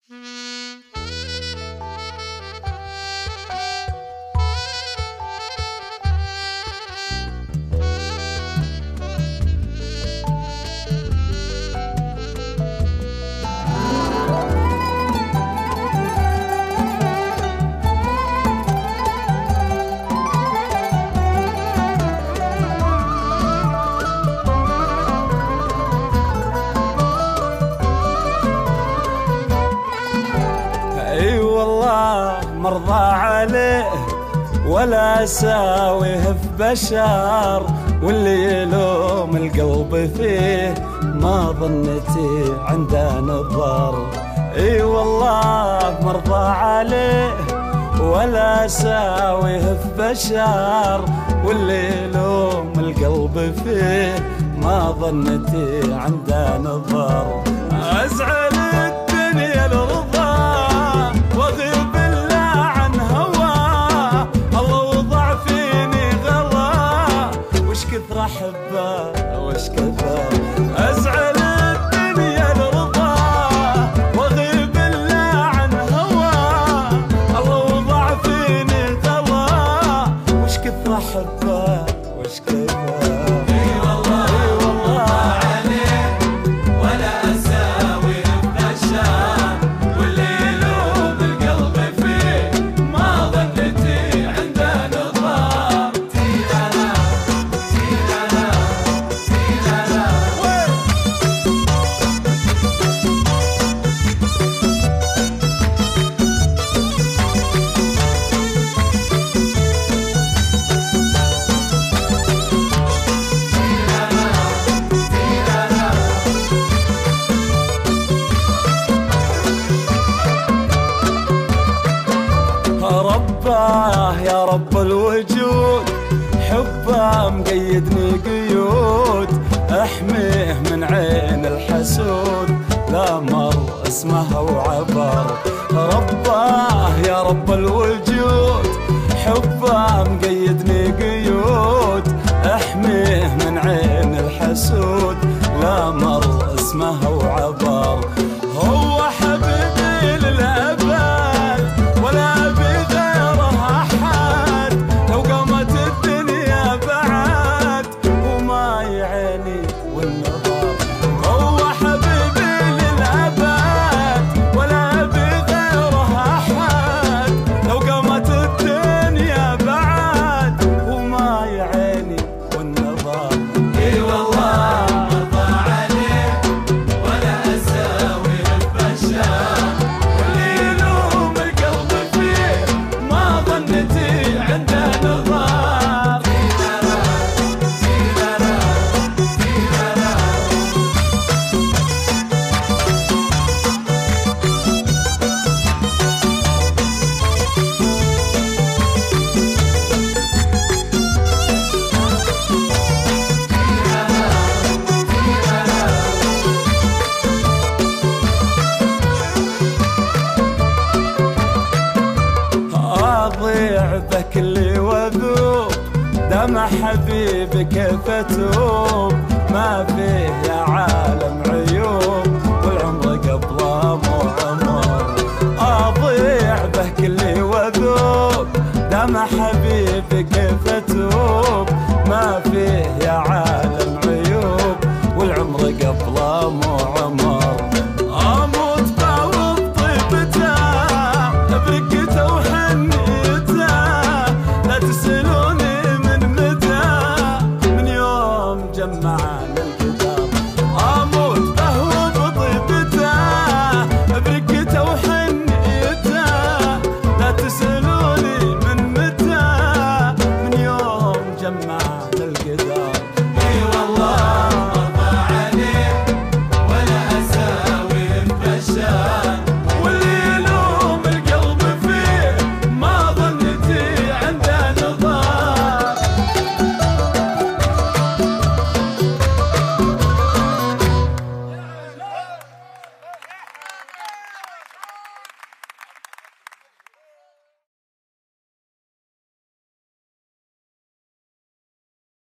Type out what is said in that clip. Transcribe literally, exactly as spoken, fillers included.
مرضى عليه ولا اساويه في بشر، واللي يلوم القلب فيه ما ظنتي عنده نظر. اي والله مرضى عليه ولا اساويه في بشر، واللي يلوم القلب فيه ما ظنتي عنده نظر. ازعل الدنيا لرضا واغيب كثر احبه وش كثر. ازعل الدنيا لرضا واغيب الا عن هواه، الله وضع فيني غلا وش كثر احبه وش كثر. اي والله اي والله عليه ولا اساوي بشر، واللي يلوم القلب فيه ما ظنتي عنده نظر. تيرانا رباه يا رب الوجود، حبه مقيدني قيود، احميه من عين الحسود لا مر اسمه وعبر. رباه يا رب الوجود، حبه مقيدني قيود، احميه من عين الحسود لا مر اسمه وعبر. هو حبيبي للأبد ولا بك اللي وذوب دمع حبيبي كيف اتوب، ما فيه يا عالم